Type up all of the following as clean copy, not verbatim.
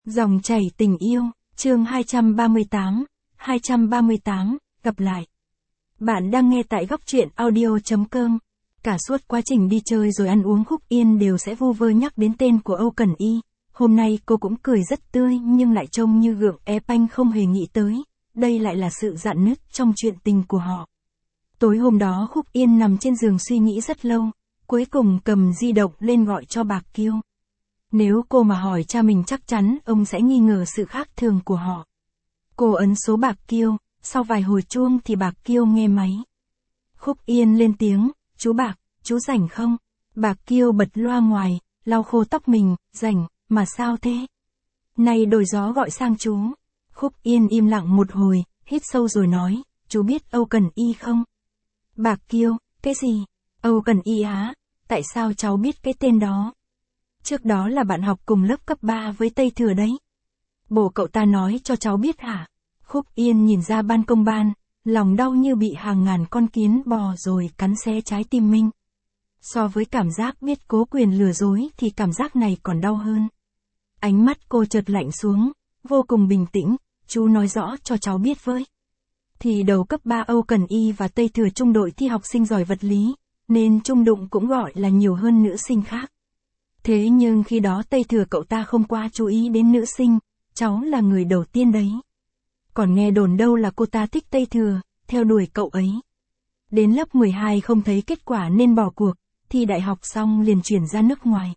Dòng chảy tình yêu, chương 238, gặp lại. Bạn đang nghe tại góc truyện audio.com. Cả suốt quá trình đi chơi rồi ăn uống Khúc Yên đều sẽ vu vơ nhắc đến tên của Âu Cẩn Y. Hôm nay cô cũng cười rất tươi nhưng lại trông như gượng ép, anh không hề nghĩ tới. Đây lại là sự rạn nứt trong chuyện tình của họ. Tối hôm đó Khúc Yên nằm trên giường suy nghĩ rất lâu, cuối cùng cầm di động lên gọi cho Bạc Kiêu. Nếu cô mà hỏi cha mình chắc chắn ông sẽ nghi ngờ sự khác thường của họ. Cô ấn số Bạc Kiêu, sau vài hồi chuông thì Bạc Kiêu nghe máy. Khúc Yên lên tiếng, chú Bạc, chú rảnh không? Bạc Kiêu bật loa ngoài, lau khô tóc mình, rảnh, mà sao thế? Này đổi gió gọi sang chú. Khúc Yên im lặng một hồi, hít sâu rồi nói, chú biết Âu Cẩn Y không? Bạc Kiêu, cái gì? Âu Cẩn Y á? Tại sao cháu biết cái tên đó? Trước đó là bạn học cùng lớp cấp 3 với Tây Thừa đấy. Bố cậu ta nói cho cháu biết hả? Khúc Yên nhìn ra ban công ban, lòng đau như bị hàng ngàn con kiến bò rồi cắn xé trái tim mình. So với cảm giác biết cố quyền lừa dối thì cảm giác này còn đau hơn. Ánh mắt cô chợt lạnh xuống, vô cùng bình tĩnh, chú nói rõ cho cháu biết với. Thì đầu cấp 3 Âu Cẩn Y và Tây Thừa chung đội thi học sinh giỏi vật lý, nên chung đụng cũng gọi là nhiều hơn nữ sinh khác. Thế nhưng khi đó Tây Thừa cậu ta không qua chú ý đến nữ sinh, cháu là người đầu tiên đấy. Còn nghe đồn đâu là cô ta thích Tây Thừa, theo đuổi cậu ấy. Đến lớp 12 không thấy kết quả nên bỏ cuộc, thi đại học xong liền chuyển ra nước ngoài.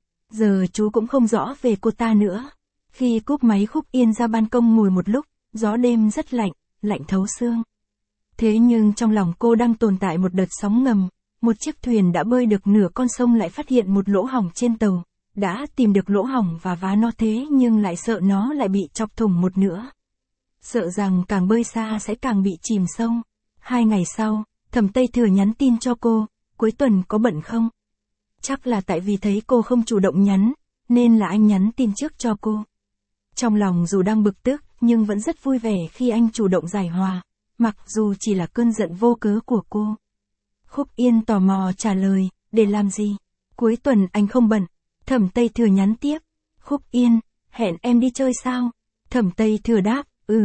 Giờ chú cũng không rõ về cô ta nữa. Khi cúp máy Khúc Yên ra ban công ngồi một lúc, gió đêm rất lạnh, lạnh thấu xương. Thế nhưng trong lòng cô đang tồn tại một đợt sóng ngầm. Một chiếc thuyền đã bơi được nửa con sông lại phát hiện một lỗ hổng trên tàu, đã tìm được lỗ hổng và vá nó thế nhưng lại sợ nó lại bị chọc thủng một nửa. Sợ rằng càng bơi xa sẽ càng bị chìm sâu. 2 ngày sau, Thẩm Tây Thừa nhắn tin cho cô, cuối tuần có bận không? Chắc là tại vì thấy cô không chủ động nhắn, nên là anh nhắn tin trước cho cô. Trong lòng dù đang bực tức, nhưng vẫn rất vui vẻ khi anh chủ động giải hòa, mặc dù chỉ là cơn giận vô cớ của cô. Khúc Yên tò mò trả lời, để làm gì? Cuối tuần anh không bận. Thẩm Tây Thừa nhắn tiếp. Khúc Yên, hẹn em đi chơi sao? Thẩm Tây Thừa đáp,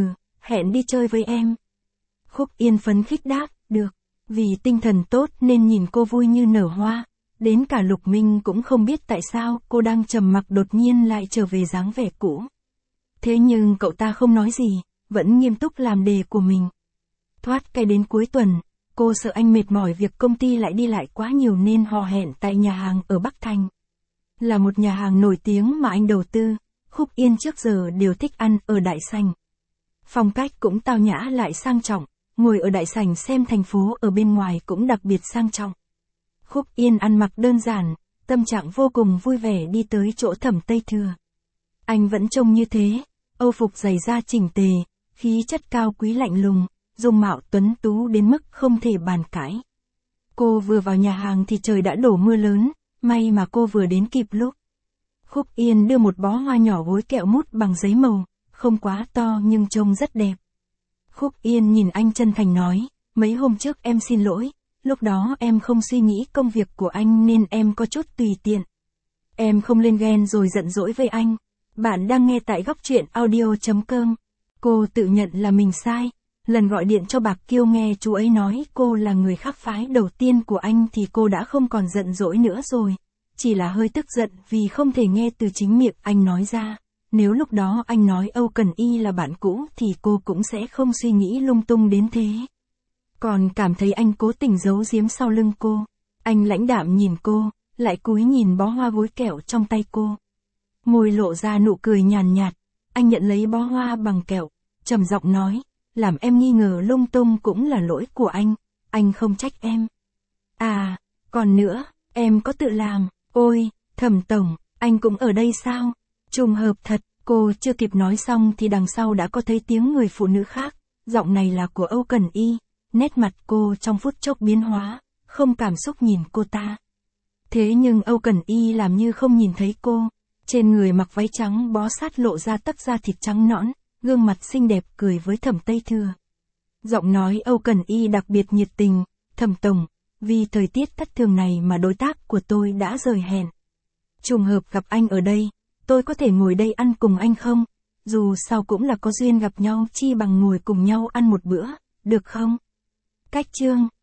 hẹn đi chơi với em. Khúc Yên phấn khích đáp, được. Vì tinh thần tốt nên nhìn cô vui như nở hoa. Đến cả Lục Minh cũng không biết tại sao cô đang trầm mặc đột nhiên lại trở về dáng vẻ cũ. Thế nhưng cậu ta không nói gì, vẫn nghiêm túc làm đề của mình. Thoát cái đến cuối tuần. Cô sợ anh mệt mỏi việc công ty lại đi lại quá nhiều nên hò hẹn tại nhà hàng ở Bắc Thành. Là một nhà hàng nổi tiếng mà anh đầu tư, Khúc Yên trước giờ đều thích ăn ở đại sảnh. Phong cách cũng tao nhã lại sang trọng, ngồi ở đại sảnh xem thành phố ở bên ngoài cũng đặc biệt sang trọng. Khúc Yên ăn mặc đơn giản, tâm trạng vô cùng vui vẻ đi tới chỗ Thẩm Tây Thừa. Anh vẫn trông như thế, âu phục giày da chỉnh tề, khí chất cao quý lạnh lùng. Dung mạo tuấn tú đến mức không thể bàn cãi. Cô vừa vào nhà hàng thì trời đã đổ mưa lớn, may mà cô vừa đến kịp lúc. Khúc Yên đưa một bó hoa nhỏ gối kẹo mút bằng giấy màu, không quá to nhưng trông rất đẹp. Khúc Yên nhìn anh chân thành nói, mấy hôm trước em xin lỗi, lúc đó em không suy nghĩ công việc của anh nên em có chút tùy tiện. Em không lên ghen rồi giận dỗi với anh. Bạn đang nghe tại góc truyện audio.com. Cô tự nhận là mình sai. Lần gọi điện cho Bạc Kiêu nghe chú ấy nói cô là người khác phái đầu tiên của anh thì cô đã không còn giận dỗi nữa rồi. Chỉ là hơi tức giận vì không thể nghe từ chính miệng anh nói ra. Nếu lúc đó anh nói Âu Cẩn Y là bạn cũ thì cô cũng sẽ không suy nghĩ lung tung đến thế. Còn cảm thấy anh cố tình giấu giếm sau lưng cô. Anh lãnh đạm nhìn cô, lại cúi nhìn bó hoa gối kẹo trong tay cô. Môi lộ ra nụ cười nhàn nhạt, anh nhận lấy bó hoa bằng kẹo, trầm giọng nói. Làm em nghi ngờ lung tung cũng là lỗi của anh không trách em. À, còn nữa, em có tự làm, ôi, Thẩm tổng, anh cũng ở đây sao? Trùng hợp thật, cô chưa kịp nói xong thì đằng sau đã có thấy tiếng người phụ nữ khác, giọng này là của Âu Cẩn Y, nét mặt cô trong phút chốc biến hóa, không cảm xúc nhìn cô ta. Thế nhưng Âu Cẩn Y làm như không nhìn thấy cô, trên người mặc váy trắng bó sát lộ ra tấc da thịt trắng nõn. Gương mặt xinh đẹp cười với Thẩm Tây Thừa. Giọng nói Âu Cẩn Y đặc biệt nhiệt tình, Thẩm tổng, vì thời tiết thất thường này mà đối tác của tôi đã rời hẹn. Trùng hợp gặp anh ở đây, tôi có thể ngồi đây ăn cùng anh không? Dù sao cũng là có duyên gặp nhau chi bằng ngồi cùng nhau ăn một bữa, được không? Cách chương